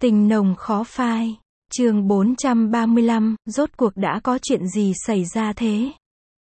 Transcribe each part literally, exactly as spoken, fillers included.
Tình nồng khó phai. Chương bốn trăm ba mươi lăm, rốt cuộc đã có chuyện gì xảy ra thế?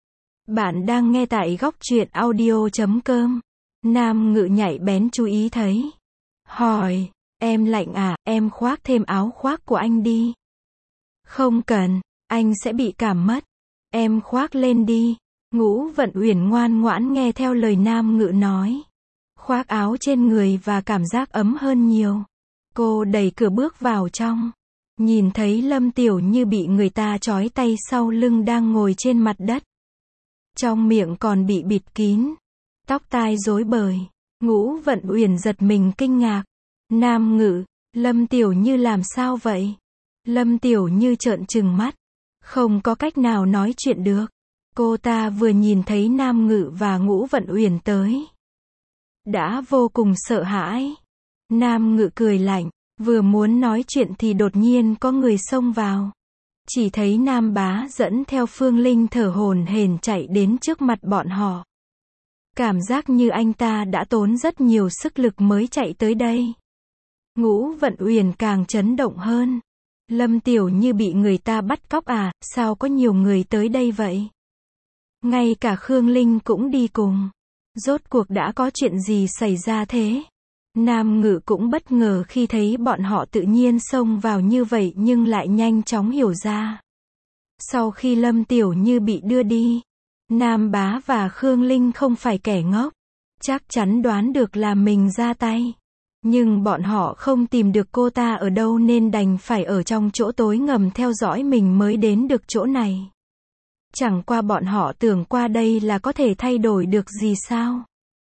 Bạn đang nghe tại góc truyện audio chấm com. Nam Ngự nhạy bén chú ý thấy. Hỏi, em lạnh à, em khoác thêm áo khoác của anh đi. Không cần, anh sẽ bị cảm mất. Em khoác lên đi. Ngũ Vận Uyển ngoan ngoãn nghe theo lời Nam Ngự nói. Khoác áo trên người và cảm giác ấm hơn nhiều. Cô đẩy cửa bước vào trong. Nhìn thấy Lâm Tiểu Như bị người ta trói tay sau lưng đang ngồi trên mặt đất. Trong miệng còn bị bịt kín. Tóc tai rối bời. Ngũ Vận Uyển giật mình kinh ngạc. Nam Ngự, Lâm Tiểu Như làm sao vậy? Lâm Tiểu Như trợn trừng mắt. Không có cách nào nói chuyện được. Cô ta vừa nhìn thấy Nam Ngự và Ngũ Vận Uyển tới. Đã vô cùng sợ hãi. Nam Ngự cười lạnh. Vừa muốn nói chuyện thì đột nhiên có người xông vào. Chỉ thấy Nam Bá dẫn theo Phương Linh thở hổn hển chạy đến trước mặt bọn họ. Cảm giác như anh ta đã tốn rất nhiều sức lực mới chạy tới đây. Ngũ Vận Uyển càng chấn động hơn. Lâm Tiểu Như bị người ta bắt cóc à, sao có nhiều người tới đây vậy? Ngay cả Khương Linh cũng đi cùng. Rốt cuộc đã có chuyện gì xảy ra thế? Nam Ngự cũng bất ngờ khi thấy bọn họ tự nhiên xông vào như vậy nhưng lại nhanh chóng hiểu ra. Sau khi Lâm Tiểu Như bị đưa đi, Nam Bá và Khương Linh không phải kẻ ngốc. Chắc chắn đoán được là mình ra tay. Nhưng bọn họ không tìm được cô ta ở đâu nên đành phải ở trong chỗ tối ngầm theo dõi mình mới đến được chỗ này. Chẳng qua bọn họ tưởng qua đây là có thể thay đổi được gì sao?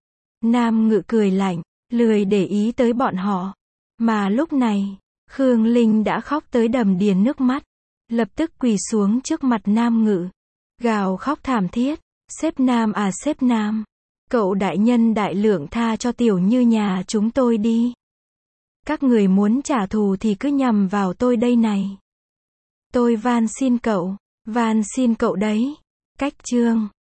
Nam Ngự cười lạnh, lười để ý tới bọn họ. Mà lúc này, Khương Linh đã khóc tới đầm đìa nước mắt. Lập tức quỳ xuống trước mặt Nam Ngự. Gào khóc thảm thiết. Sếp Nam à sếp Nam. Cậu đại nhân đại lượng tha cho Tiểu Như nhà chúng tôi đi. Các người muốn trả thù thì cứ nhằm vào tôi đây này. Tôi van xin cậu. Van xin cậu đấy. Cách chương.